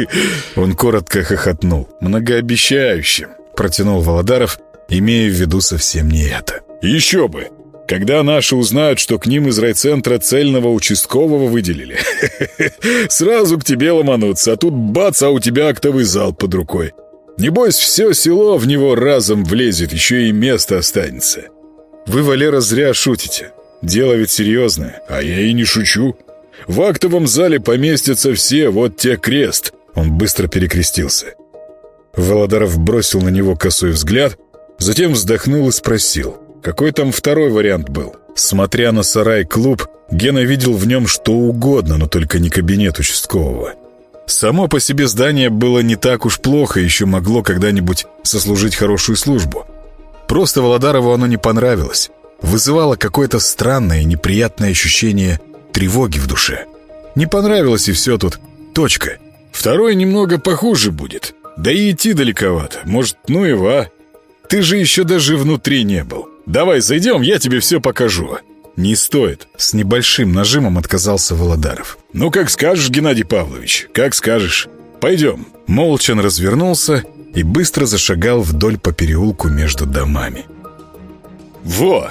Он коротко хохотнул. «Многообещающе», — протянул Володаров, имея в виду совсем не это. «Еще бы! Когда наши узнают, что к ним из райцентра цельного участкового выделили, сразу к тебе ломанутся, а тут бац, а у тебя актовый зал под рукой. Небось, все село в него разом влезет, еще и место останется». «Вы, Валера, зря шутите. Дело ведь серьезное». «А я и не шучу. В актовом зале поместятся все, вот те крест». Он быстро перекрестился. Володаров бросил на него косой взгляд, затем вздохнул и спросил: «Какой там второй вариант был?» Смотря на сарай-клуб, Гена видел в нем что угодно, но только не кабинет участкового. Само по себе здание было не так уж плохо, еще могло когда-нибудь сослужить хорошую службу. Просто Володарову оно не понравилось. Вызывало какое-то странное и неприятное ощущение тревоги в душе. Не понравилось, и все тут. Точка. «Второй немного похуже будет. Да и идти далековато. Может, ну и ва. Ты же еще даже внутри не был. Давай зайдем, я тебе все покажу». «Не стоит», — с небольшим нажимом отказался Володаров. «Ну, как скажешь, Геннадий Павлович, как скажешь. Пойдем». Молчан развернулся и быстро зашагал вдоль по переулку между домами. «Во!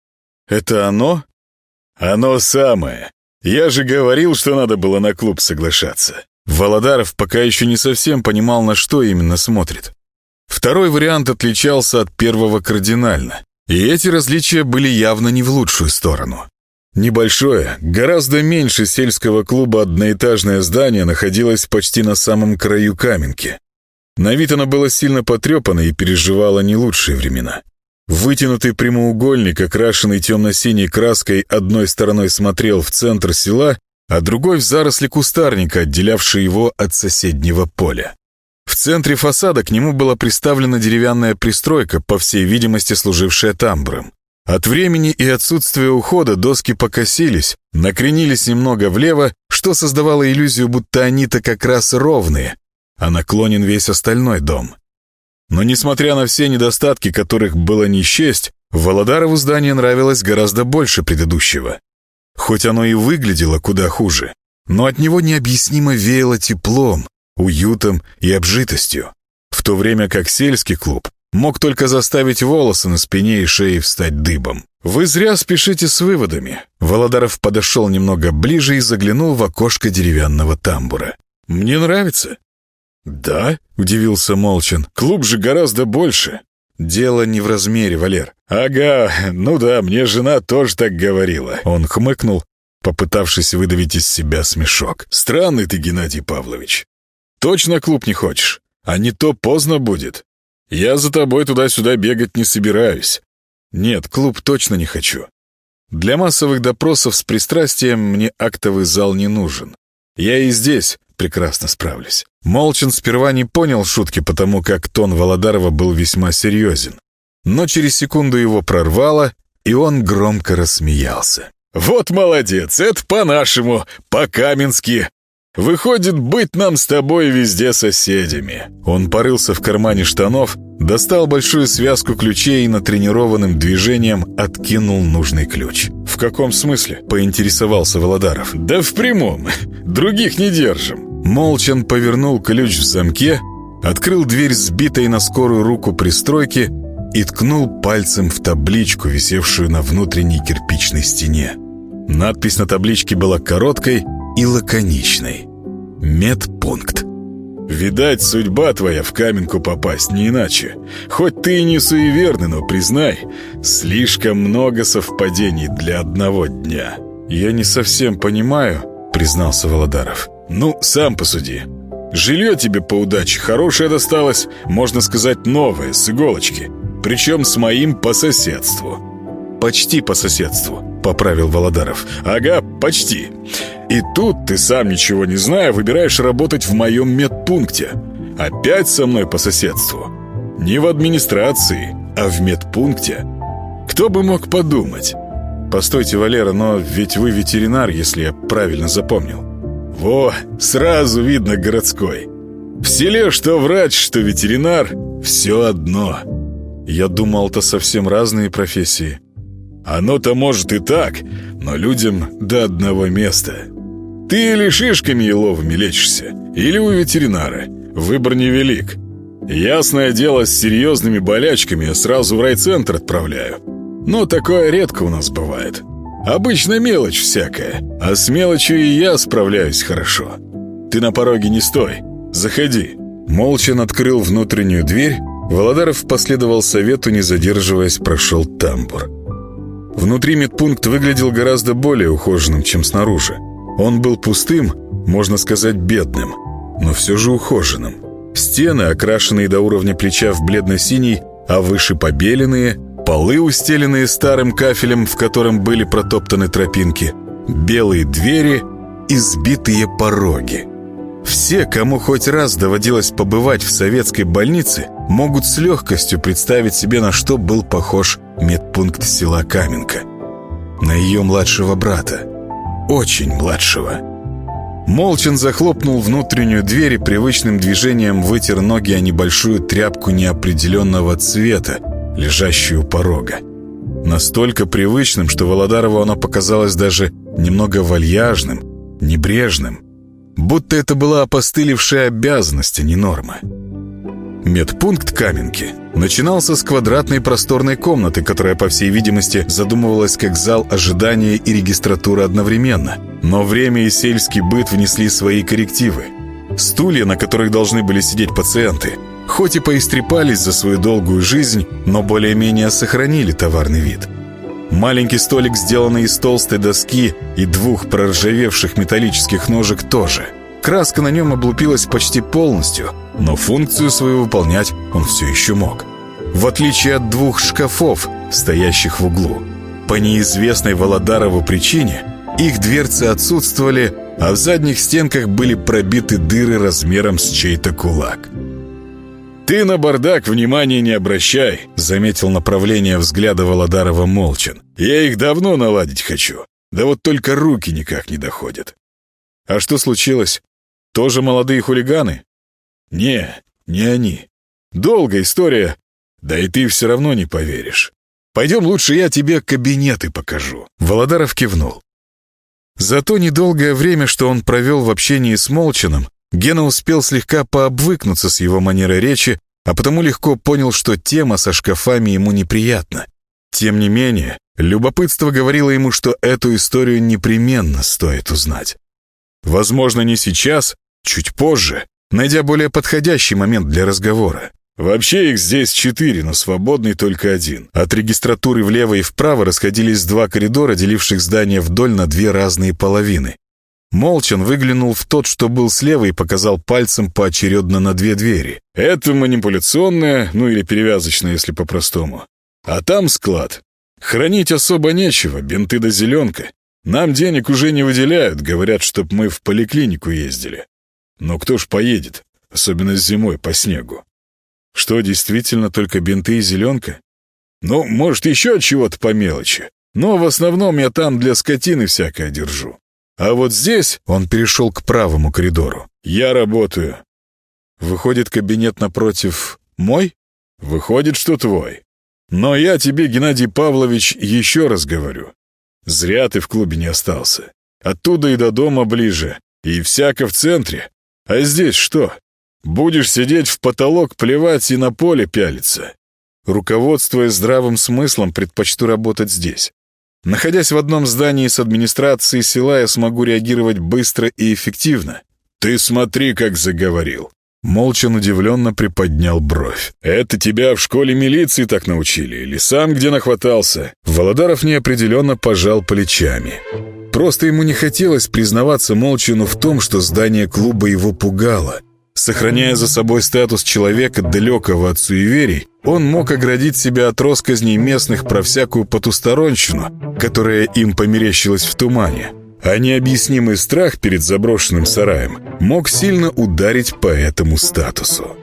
Это оно?» «Оно самое. Я же говорил, что надо было на клуб соглашаться». Володаров пока еще не совсем понимал, на что именно смотрит. Второй вариант отличался от первого кардинально, и эти различия были явно не в лучшую сторону. Небольшое, гораздо меньше сельского клуба одноэтажное здание находилось почти на самом краю Каменки. На вид оно было сильно потрепано и переживало не лучшие времена. Вытянутый прямоугольник, окрашенный темно-синей краской, одной стороной смотрел в центр села, а другой в заросли кустарника, отделявшие его от соседнего поля. В центре фасада к нему была приставлена деревянная пристройка, по всей видимости служившая тамбуром. От времени и отсутствия ухода доски покосились, накренились немного влево, что создавало иллюзию, будто они-то как раз ровные, а наклонен весь остальной дом. Но несмотря на все недостатки, которых было не счесть, Володарову здание нравилось гораздо больше предыдущего. Хоть оно и выглядело куда хуже, но от него необъяснимо веяло теплом, уютом и обжитостью, в то время как сельский клуб мог только заставить волосы на спине и шее встать дыбом. «Вы зря спешите с выводами». Володаров подошел немного ближе и заглянул в окошко деревянного тамбура. «Мне нравится». «Да?» — удивился Молчин. «Клуб же гораздо больше». «Дело не в размере, Валер». «Ага, ну да, мне жена тоже так говорила». Он хмыкнул, попытавшись выдавить из себя смешок. «Странный ты, Геннадий Павлович. Точно клуб не хочешь? А не то поздно будет. Я за тобой туда-сюда бегать не собираюсь. Нет, клуб точно не хочу. Для массовых допросов с пристрастием мне актовый зал не нужен. Я и здесь прекрасно справлюсь». Молчин сперва не понял шутки, потому как тон Володарова был весьма серьезен. Но через секунду его прорвало, и он громко рассмеялся. «Вот молодец, это по-нашему, по-каменски. Выходит, быть нам с тобой везде соседями». Он порылся в кармане штанов, достал большую связку ключей и натренированным движением откинул нужный ключ. «В каком смысле?» — поинтересовался Володаров. «Да в прямом. Других не держим». Молчин повернул ключ в замке, открыл дверь сбитой на скорую руку пристройки и ткнул пальцем в табличку, висевшую на внутренней кирпичной стене. Надпись на табличке была короткой и лаконичной. «Медпункт». «Видать, судьба твоя в Каменку попасть, не иначе. Хоть ты и не суеверный, но признай, слишком много совпадений для одного дня». «Я не совсем понимаю», — признался Володаров. «Ну, сам посуди. Жилье тебе по удаче хорошее досталось, можно сказать, новое, с иголочки. Причем с моим по соседству». «Почти по соседству», — поправил Володаров. «Ага, почти. И тут ты, сам ничего не зная, выбираешь работать в моем медпункте. Опять со мной по соседству. Не в администрации, а в медпункте. Кто бы мог подумать?» «Постойте, Валера, но ведь вы ветеринар, если я правильно запомнил». «Во, сразу видно городской. В селе что врач, что ветеринар, все одно». «Я думал, это совсем разные профессии». «Оно-то может и так, но людям до одного места. Ты или шишками еловыми лечишься, или у ветеринара. Выбор невелик. Ясное дело, с серьезными болячками я сразу в райцентр отправляю. Но такое редко у нас бывает. Обычно мелочь всякая, а с мелочью и я справляюсь хорошо. Ты на пороге не стой, заходи». Молчин открыл внутреннюю дверь, Володаров последовал совету, не задерживаясь, прошел тамбур. Внутри медпункт выглядел гораздо более ухоженным, чем снаружи. Он был пустым, можно сказать, бедным, но все же ухоженным. Стены, окрашенные до уровня плеча в бледно-синий, а выше побеленные, полы, устеленные старым кафелем, в котором были протоптаны тропинки, белые двери и сбитые пороги. Все, кому хоть раз доводилось побывать в советской больнице, могут с легкостью представить себе, на что был похож медпункт села Каменка. На ее младшего брата. Очень младшего. Молчин захлопнул внутреннюю дверь и привычным движением вытер ноги о небольшую тряпку неопределенного цвета, лежащую у порога. Настолько привычным, что Володарову оно показалось даже немного вальяжным, небрежным. Будто это была опостылевшая обязанность, а не норма. Медпункт Каменки начинался с квадратной просторной комнаты, которая, по всей видимости, задумывалась как зал ожидания и регистратуры одновременно. Но время и сельский быт внесли свои коррективы. Стулья, на которых должны были сидеть пациенты, хоть и поистрепались за свою долгую жизнь, но более-менее сохранили товарный вид. Маленький столик, сделанный из толстой доски и 2 проржавевших металлических ножек, тоже. Краска на нем облупилась почти полностью, но функцию свою выполнять он все еще мог. В отличие от 2 шкафов, стоящих в углу. По неизвестной Володарову причине их дверцы отсутствовали, а в задних стенках были пробиты дыры размером с чей-то кулак. «Ты на бардак внимания не обращай», — заметил направление взгляда Володарова Молчан. «Я их давно наладить хочу, да вот только руки никак не доходят». «А что случилось? Тоже молодые хулиганы?» «Не они. Долгая история, да и ты все равно не поверишь. Пойдем лучше я тебе кабинеты покажу». Володаров кивнул. За то недолгое время, что он провел в общении с Молчаном, Гена успел слегка пообвыкнуться с его манерой речи, а потому легко понял, что тема со шкафами ему неприятна. Тем не менее, любопытство говорило ему, что эту историю непременно стоит узнать. Возможно, не сейчас, чуть позже, найдя более подходящий момент для разговора. Вообще их здесь 4, но свободный только 1. От регистратуры влево и вправо расходились 2 коридора, деливших здание вдоль на 2 разные половины. Молчан выглянул в тот, что был слева, и показал пальцем поочередно на 2 двери. Это манипуляционная, ну или перевязочная, если по-простому. А там склад. Хранить особо нечего, бинты да зеленка. Нам денег уже не выделяют, говорят, чтоб мы в поликлинику ездили. Но кто ж поедет, особенно зимой по снегу? Что, действительно только бинты и зеленка? Ну, может, еще от чего-то по мелочи. Но в основном я там для скотины всякое держу. А вот здесь он перешел к правому коридору. Я работаю. Выходит, кабинет напротив мой? Выходит, что твой. Но я тебе, Геннадий Павлович, еще раз говорю. Зря ты в клубе не остался. Оттуда и до дома ближе, и всяко в центре. А здесь что? Будешь сидеть в потолок, плевать и на поле пялиться. Руководствуясь здравым смыслом, предпочту работать здесь. Находясь в одном здании с администрацией села, я смогу реагировать быстро и эффективно. Ты смотри, как заговорил. Молчан удивленно приподнял бровь. Это тебя в школе милиции так научили? Или сам где нахватался? Володаров неопределенно пожал плечами. Просто ему не хотелось признаваться Молчану в том, что здание клуба его пугало. Сохраняя за собой статус человека, далекого от суеверий, он мог оградить себя от россказней местных про всякую потусторонщину, которая им померещилась в тумане. А необъяснимый страх перед заброшенным сараем мог сильно ударить по этому статусу.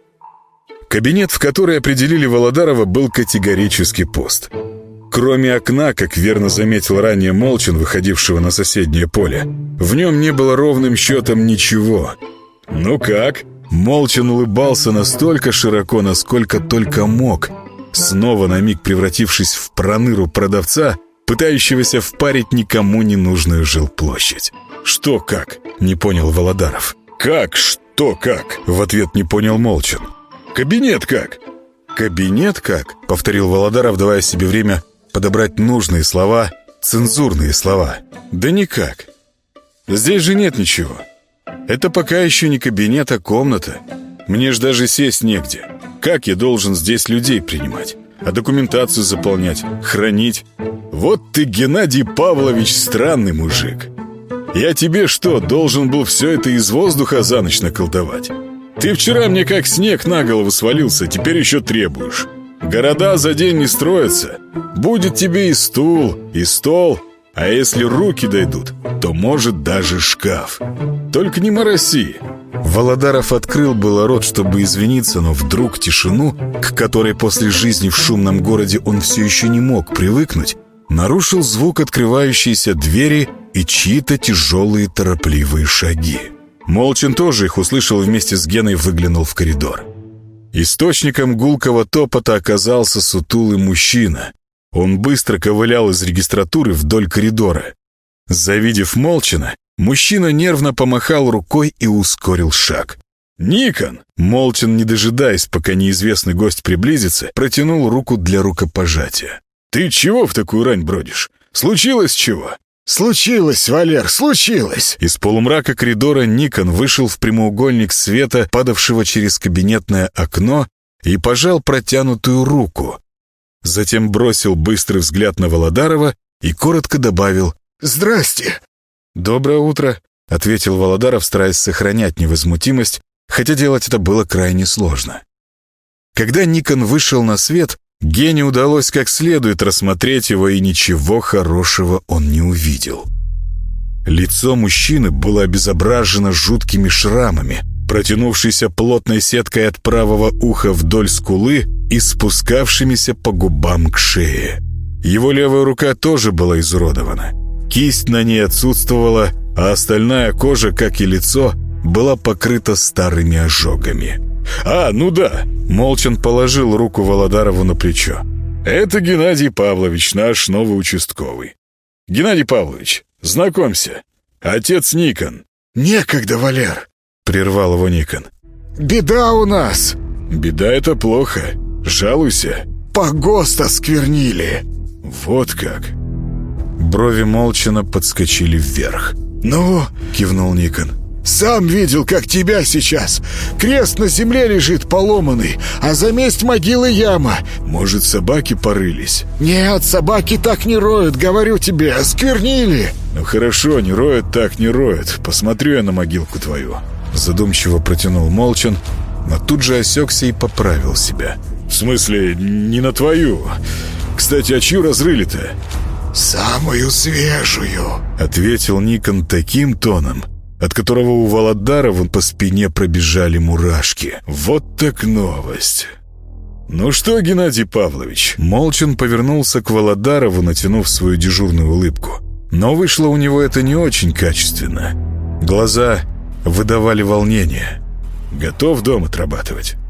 Кабинет, в который определили Володарова, был категорически пуст. Кроме окна, как верно заметил ранее Молчан, выходившего на соседнее поле, в нем не было ровным счетом ничего. «Ну как?» Молчан улыбался настолько широко, насколько только мог, снова на миг превратившись в проныру продавца, пытающегося впарить никому не нужную жилплощадь. «Что как?» — не понял Володаров. «Как? Что как?» — в ответ не понял Молчан. «Кабинет как?» «Кабинет как?» — повторил Володаров, давая себе время подобрать нужные слова, цензурные слова. «Да никак. Здесь же нет ничего. Это пока еще не кабинет, а комната. Мне ж даже сесть негде. Как я должен здесь людей принимать? А документацию заполнять, хранить? Вот ты, Геннадий Павлович, странный мужик. Я тебе что, должен был все это из воздуха за ночь наколдовать? Ты вчера мне как снег на голову свалился, теперь еще требуешь. Города за день не строятся. Будет тебе и стул, и стол. А если руки дойдут, то может даже шкаф. Только не мороси». Володаров открыл было рот, чтобы извиниться, но вдруг тишину, к которой после жизни в шумном городе он все еще не мог привыкнуть, нарушил звук открывающейся двери и чьи-то тяжелые торопливые шаги. Молчан тоже их услышал, вместе с Геной выглянул в коридор. Источником гулкого топота оказался сутулый мужчина. Он быстро ковылял из регистратуры вдоль коридора. Завидев Молчана, мужчина нервно помахал рукой и ускорил шаг. «Никон!» Молчан, не дожидаясь, пока неизвестный гость приблизится, протянул руку для рукопожатия. «Ты чего в такую рань бродишь? Случилось чего?» «Случилось, Валер, случилось!» Из полумрака коридора Никон вышел в прямоугольник света, падавшего через кабинетное окно, и пожал протянутую руку. Затем бросил быстрый взгляд на Володарова и коротко добавил: «Здрасте!» «Доброе утро», — ответил Володаров, стараясь сохранять невозмутимость, хотя делать это было крайне сложно. Когда Никон вышел на свет, Гене удалось как следует рассмотреть его, и ничего хорошего он не увидел. Лицо мужчины было обезображено жуткими шрамами, протянувшейся плотной сеткой от правого уха вдоль скулы и спускавшимися по губам к шее. Его левая рука тоже была изуродована. Кисть на ней отсутствовала, а остальная кожа, как и лицо, была покрыта старыми ожогами. Ну да, Молчан положил руку Володарову на плечо. «Это Геннадий Павлович, наш новый участковый. Геннадий Павлович, знакомься, отец Никон». «Некогда, Валер», — прервал его Никон. «Беда у нас». «Беда — это плохо. Жалуйся». «Погост осквернили». «Вот как». Брови Молчана подскочили вверх. «Ну?» — кивнул Никон. «Сам видел, как тебя сейчас. Крест на земле лежит поломанный, а за месть могилы яма». «Может, собаки порылись?» «Нет, собаки так не роют, говорю тебе, осквернили». «Ну хорошо, не роют так, не роют. Посмотрю я на могилку твою». Задумчиво протянул Молчан, но тут же осекся и поправил себя. «В смысле, не на твою. Кстати, а чью разрыли-то?» «Самую свежую», — ответил Никон таким тоном, от которого у Володарова по спине пробежали мурашки. Вот так новость. «Ну что, Геннадий Павлович?» Молчан повернулся к Володарову, натянув свою дежурную улыбку. Но вышло у него это не очень качественно. Глаза выдавали волнение. «Готов дом отрабатывать?»